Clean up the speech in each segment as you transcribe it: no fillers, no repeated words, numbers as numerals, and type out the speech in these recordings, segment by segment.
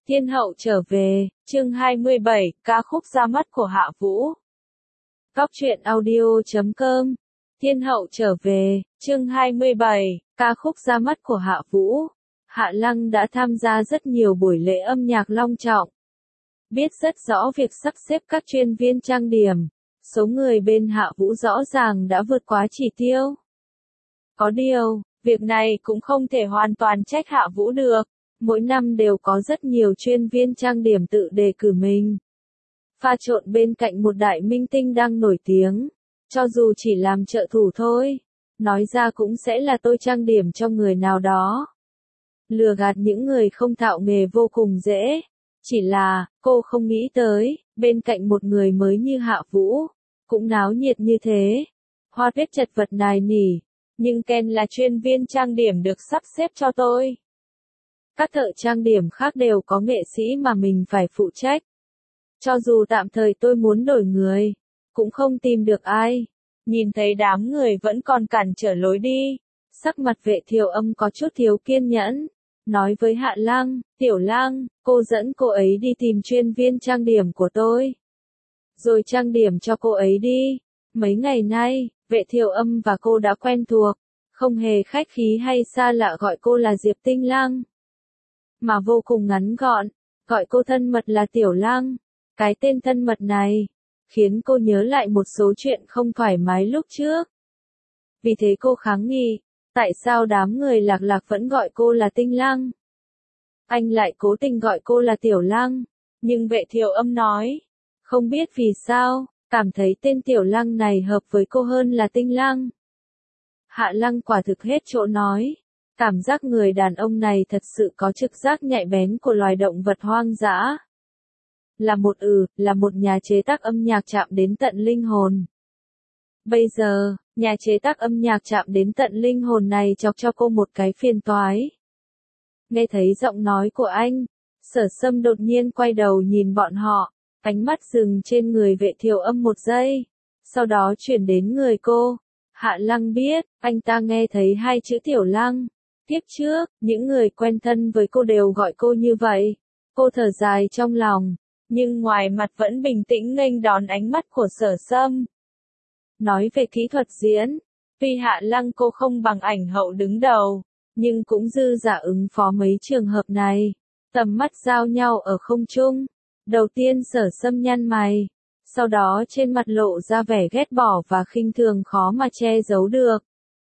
Thiên hậu trở về, chương 27, ca khúc ra mắt của Hạ Vũ. Góc truyện audio.com. Thiên hậu trở về, chương 27, ca khúc ra mắt của Hạ Vũ. Hạ Lăng đã tham gia rất nhiều buổi lễ âm nhạc long trọng. Biết rất rõ việc sắp xếp các chuyên viên trang điểm. Số người bên Hạ Vũ rõ ràng đã vượt quá chỉ tiêu. Có điều, việc này cũng không thể hoàn toàn trách Hạ Vũ được. Mỗi năm đều có rất nhiều chuyên viên trang điểm tự đề cử mình. Pha trộn bên cạnh một đại minh tinh đang nổi tiếng. Cho dù chỉ làm trợ thủ thôi. Nói ra cũng sẽ là tôi trang điểm cho người nào đó. Lừa gạt những người không thạo nghề vô cùng dễ. Chỉ là, cô không nghĩ tới, bên cạnh một người mới như Hạ Vũ. Cũng náo nhiệt như thế. Hoa Tuyết chật vật nài nỉ. Nhưng Ken là chuyên viên trang điểm được sắp xếp cho tôi. Các thợ trang điểm khác đều có nghệ sĩ mà mình phải phụ trách. Cho dù tạm thời tôi muốn đổi người, cũng không tìm được ai. Nhìn thấy đám người vẫn còn cản trở lối đi. Sắc mặt Vệ Thiều Âm có chút thiếu kiên nhẫn. Nói với Hạ Lăng, Tiểu Lăng, cô dẫn cô ấy đi tìm chuyên viên trang điểm của tôi. Rồi trang điểm cho cô ấy đi. Mấy ngày nay, Vệ Thiều Âm và cô đã quen thuộc. Không hề khách khí hay xa lạ gọi cô là Diệp Tinh Lăng. Mà vô cùng ngắn gọn, gọi cô thân mật là Tiểu Lăng. Cái tên thân mật này, khiến cô nhớ lại một số chuyện không thoải mái lúc trước. Vì thế cô kháng nghị, tại sao đám người Lạc Lạc vẫn gọi cô là Tinh Lăng? Anh lại cố tình gọi cô là Tiểu Lăng, nhưng Vệ Thiều Âm nói, không biết vì sao, cảm thấy tên Tiểu Lăng này hợp với cô hơn là Tinh Lăng. Hạ Lăng quả thực hết chỗ nói. Cảm giác người đàn ông này thật sự có trực giác nhạy bén của loài động vật hoang dã. Là một nhà chế tác âm nhạc chạm đến tận linh hồn. Bây giờ, nhà chế tác âm nhạc chạm đến tận linh hồn này chọc cho cô một cái phiền toái. Nghe thấy giọng nói của anh, Sở Sâm đột nhiên quay đầu nhìn bọn họ, ánh mắt dừng trên người Vệ Thiều Âm một giây, sau đó chuyển đến người cô. Hạ Lăng biết, anh ta nghe thấy hai chữ Tiểu Lăng. Tiếp trước, những người quen thân với cô đều gọi cô như vậy. Cô thở dài trong lòng, nhưng ngoài mặt vẫn bình tĩnh nghênh đón ánh mắt của Sở Sâm. Nói về kỹ thuật diễn, tuy Hạ Lăng cô không bằng ảnh hậu đứng đầu, nhưng cũng dư dả ứng phó mấy trường hợp này. Tầm mắt giao nhau ở không trung. Đầu tiên Sở Sâm nhăn mày, sau đó trên mặt lộ ra vẻ ghét bỏ và khinh thường khó mà che giấu được.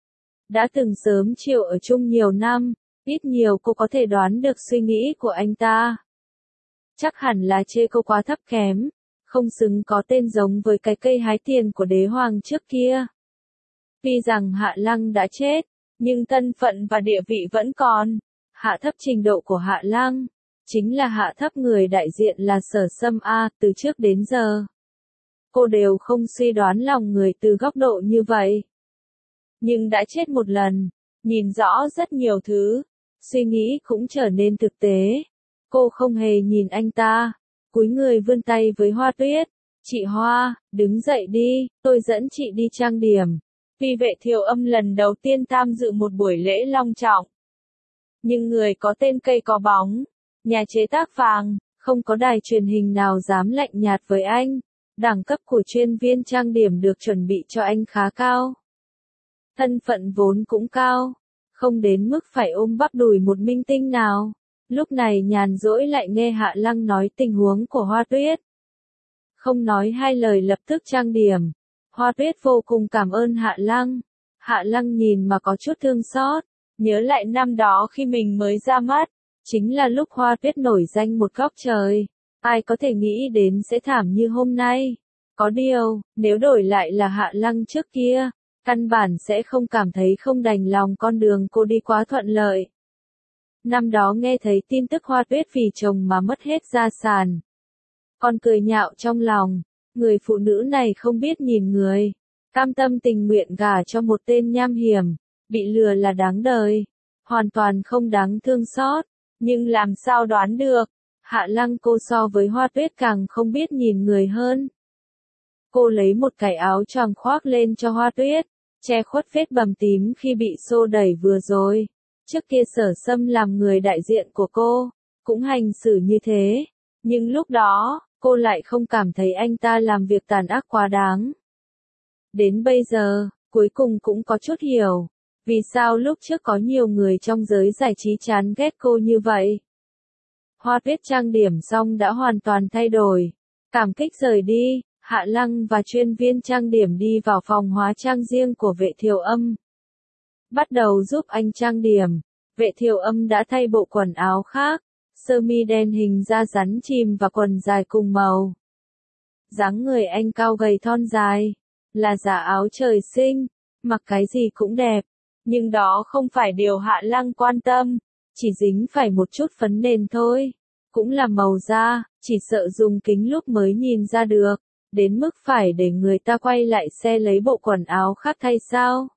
Đã từng sớm chiều ở chung nhiều năm, ít nhiều cô có thể đoán được suy nghĩ của anh ta. Chắc hẳn là chê cô quá thấp kém, không xứng có tên giống với cái cây hái tiền của đế hoàng trước kia. Tuy rằng Hạ Lăng đã chết, nhưng thân phận và địa vị vẫn còn. Hạ thấp trình độ của Hạ Lăng, chính là hạ thấp người đại diện là Sở Sâm A. Từ trước đến giờ, cô đều không suy đoán lòng người từ góc độ như vậy. Nhưng đã chết một lần, nhìn rõ rất nhiều thứ, suy nghĩ cũng trở nên thực tế. Cô không hề nhìn anh ta, cúi người vươn tay với Hoa Tuyết. Chị Hoa, đứng dậy đi, tôi dẫn chị đi trang điểm. Vì Vệ Thiều Âm lần đầu tiên tham dự một buổi lễ long trọng. Nhưng người có tên cây có bóng, nhà chế tác vàng, không có đài truyền hình nào dám lạnh nhạt với anh. Đẳng cấp của chuyên viên trang điểm được chuẩn bị cho anh khá cao. Thân phận vốn cũng cao, không đến mức phải ôm bắp đùi một minh tinh nào. Lúc này nhàn rỗi lại nghe Hạ Lăng nói tình huống của Hoa Tuyết. Không nói hai lời lập tức trang điểm. Hoa Tuyết vô cùng cảm ơn Hạ Lăng. Hạ Lăng nhìn mà có chút thương xót, nhớ lại năm đó khi mình mới ra mắt, chính là lúc Hoa Tuyết nổi danh một góc trời. Ai có thể nghĩ đến sẽ thảm như hôm nay. Có điều, nếu đổi lại là Hạ Lăng trước kia, căn bản sẽ không cảm thấy không đành lòng con đường cô đi quá thuận lợi. Năm đó nghe thấy tin tức Hoa Tuyết vì chồng mà mất hết gia sản. Con cười nhạo trong lòng, người phụ nữ này không biết nhìn người, cam tâm tình nguyện gả cho một tên nham hiểm, bị lừa là đáng đời, hoàn toàn không đáng thương xót, nhưng làm sao đoán được, Hạ Lăng cô so với Hoa Tuyết càng không biết nhìn người hơn. Cô lấy một cái áo choàng khoác lên cho Hoa Tuyết, che khuất vết bầm tím khi bị xô đẩy vừa rồi. Trước kia Sở Sâm làm người đại diện của cô cũng hành xử như thế. Nhưng lúc đó, cô lại không cảm thấy anh ta làm việc tàn ác quá đáng. Đến bây giờ, cuối cùng cũng có chút hiểu, vì sao lúc trước có nhiều người trong giới giải trí chán ghét cô như vậy. Hoa Tuyết trang điểm xong đã hoàn toàn thay đổi. Cảm kích rời đi, Hạ Lăng và chuyên viên trang điểm đi vào phòng hóa trang riêng của Vệ Thiều Âm. Bắt đầu giúp anh trang điểm, Vệ Thiều Âm đã thay bộ quần áo khác, sơ mi đen hình da rắn chìm và quần dài cùng màu. Dáng người anh cao gầy thon dài, là giả áo trời sinh, mặc cái gì cũng đẹp, nhưng đó không phải điều Hạ Lăng quan tâm, chỉ dính phải một chút phấn nền thôi, cũng là màu da, chỉ sợ dùng kính lúp mới nhìn ra được, đến mức phải để người ta quay lại xe lấy bộ quần áo khác thay sao.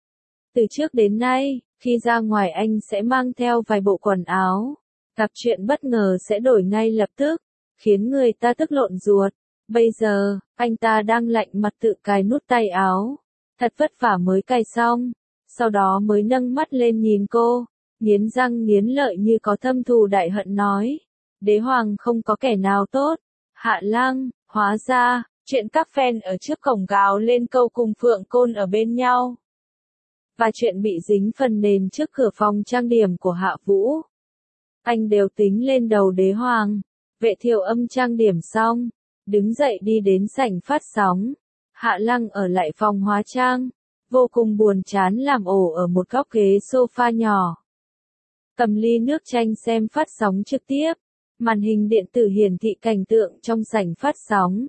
Từ trước đến nay, khi ra ngoài anh sẽ mang theo vài bộ quần áo, gặp chuyện bất ngờ sẽ đổi ngay lập tức, khiến người ta tức lộn ruột. Bây giờ, anh ta đang lạnh mặt tự cài nút tay áo, thật vất vả mới cài xong, sau đó mới nâng mắt lên nhìn cô, nghiến răng nghiến lợi như có thâm thù đại hận nói, đế hoàng không có kẻ nào tốt. Hạ Lăng, hóa ra, chuyện các fan ở trước cổng gào lên câu cùng Phượng Côn ở bên nhau. Và chuyện bị dính phần nền trước cửa phòng trang điểm của Hạ Vũ. Anh đều tính lên đầu đế hoàng. Vệ Thiều Âm trang điểm xong, đứng dậy đi đến sảnh phát sóng. Hạ Lăng ở lại phòng hóa trang, vô cùng buồn chán làm ổ ở một góc ghế sofa nhỏ. Cầm ly nước chanh xem phát sóng trực tiếp, màn hình điện tử hiển thị cảnh tượng trong sảnh phát sóng.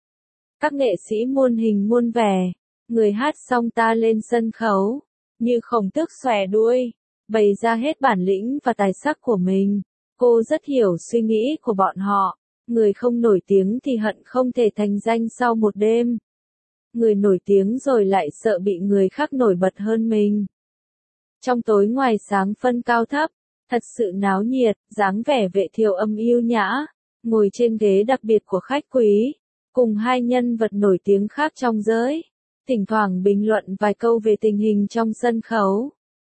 Các nghệ sĩ muôn hình muôn vẻ, người hát xong ta lên sân khấu, như khổng tước xòe đuôi, bày ra hết bản lĩnh và tài sắc của mình. Cô rất hiểu suy nghĩ của bọn họ, người không nổi tiếng thì hận không thể thành danh sau một đêm. Người nổi tiếng rồi lại sợ bị người khác nổi bật hơn mình. Trong tối ngoài sáng phân cao thấp, thật sự náo nhiệt, dáng vẻ Vệ Thiều Âm yêu nhã, ngồi trên ghế đặc biệt của khách quý, cùng hai nhân vật nổi tiếng khác trong giới, thỉnh thoảng bình luận vài câu về tình hình trong sân khấu.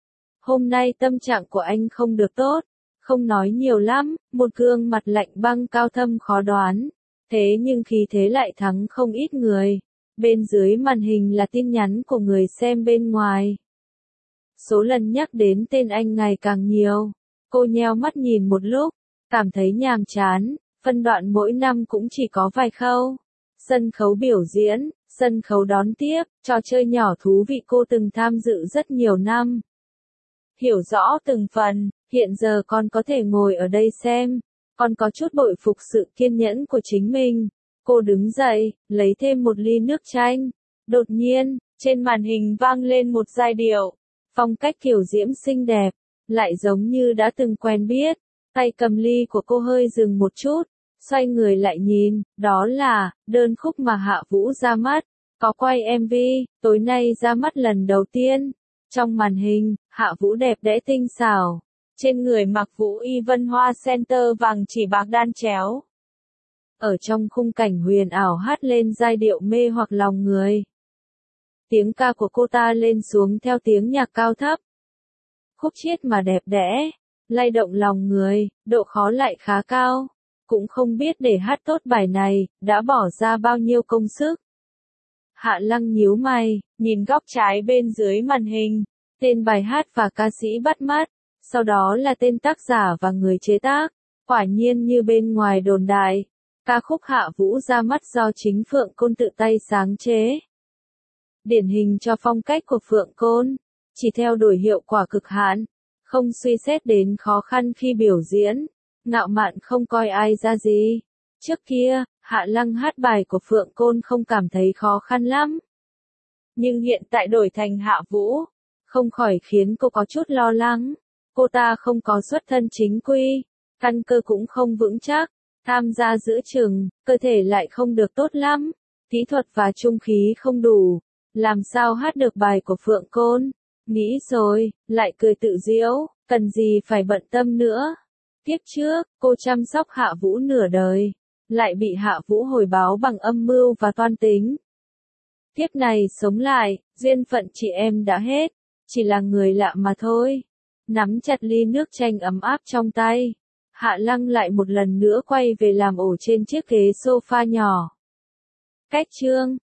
Hôm nay tâm trạng của anh không được tốt, không nói nhiều lắm, một gương mặt lạnh băng cao thâm khó đoán, thế nhưng khí thế lại thắng không ít người. Bên dưới màn hình là tin nhắn của người xem bên ngoài. Số lần nhắc đến tên anh ngày càng nhiều. Cô nheo mắt nhìn một lúc, cảm thấy nhàm chán, phân đoạn mỗi năm cũng chỉ có vài khâu. Sân khấu biểu diễn, sân khấu đón tiếp, trò chơi nhỏ thú vị cô từng tham dự rất nhiều năm. Hiểu rõ từng phần, hiện giờ con có thể ngồi ở đây xem, con có chút bội phục sự kiên nhẫn của chính mình. Cô đứng dậy, lấy thêm một ly nước chanh. Đột nhiên, trên màn hình vang lên một giai điệu, phong cách kiểu diễm xinh đẹp, lại giống như đã từng quen biết. Tay cầm ly của cô hơi dừng một chút, xoay người lại nhìn, đó là đơn khúc mà Hạ Vũ ra mắt, có quay MV, tối nay ra mắt lần đầu tiên. Trong màn hình, Hạ Vũ đẹp đẽ tinh xảo, trên người mặc Vũ y vân hoa center vàng chỉ bạc đan chéo. Ở trong khung cảnh huyền ảo hát lên giai điệu mê hoặc lòng người. Tiếng ca của cô ta lên xuống theo tiếng nhạc cao thấp. Khúc chiết mà đẹp đẽ, lay động lòng người, độ khó lại khá cao. Cũng không biết để hát tốt bài này, đã bỏ ra bao nhiêu công sức. Hạ Lăng nhíu mày, nhìn góc trái bên dưới màn hình, tên bài hát và ca sĩ bắt mắt, sau đó là tên tác giả và người chế tác. Quả nhiên như bên ngoài đồn đại. Ca khúc Hạ Vũ ra mắt do chính Phượng Côn tự tay sáng chế. Điển hình cho phong cách của Phượng Côn, chỉ theo đuổi hiệu quả cực hạn, không suy xét đến khó khăn khi biểu diễn, ngạo mạn không coi ai ra gì. Trước kia, Hạ Lăng hát bài của Phượng Côn không cảm thấy khó khăn lắm. Nhưng hiện tại đổi thành Hạ Vũ, không khỏi khiến cô có chút lo lắng. Cô ta không có xuất thân chính quy, căn cơ cũng không vững chắc. Tham gia giữa chừng, cơ thể lại không được tốt lắm, kỹ thuật và trung khí không đủ, làm sao hát được bài của Phượng Côn. Nghĩ rồi, lại cười tự giễu, cần gì phải bận tâm nữa. Kiếp trước, cô chăm sóc Hạ Vũ nửa đời, lại bị Hạ Vũ hồi báo bằng âm mưu và toan tính. Kiếp này sống lại, duyên phận chị em đã hết, chỉ là người lạ mà thôi. Nắm chặt ly nước chanh ấm áp trong tay, Hạ Lăng lại một lần nữa quay về làm ổ trên chiếc ghế sofa nhỏ. Cách chương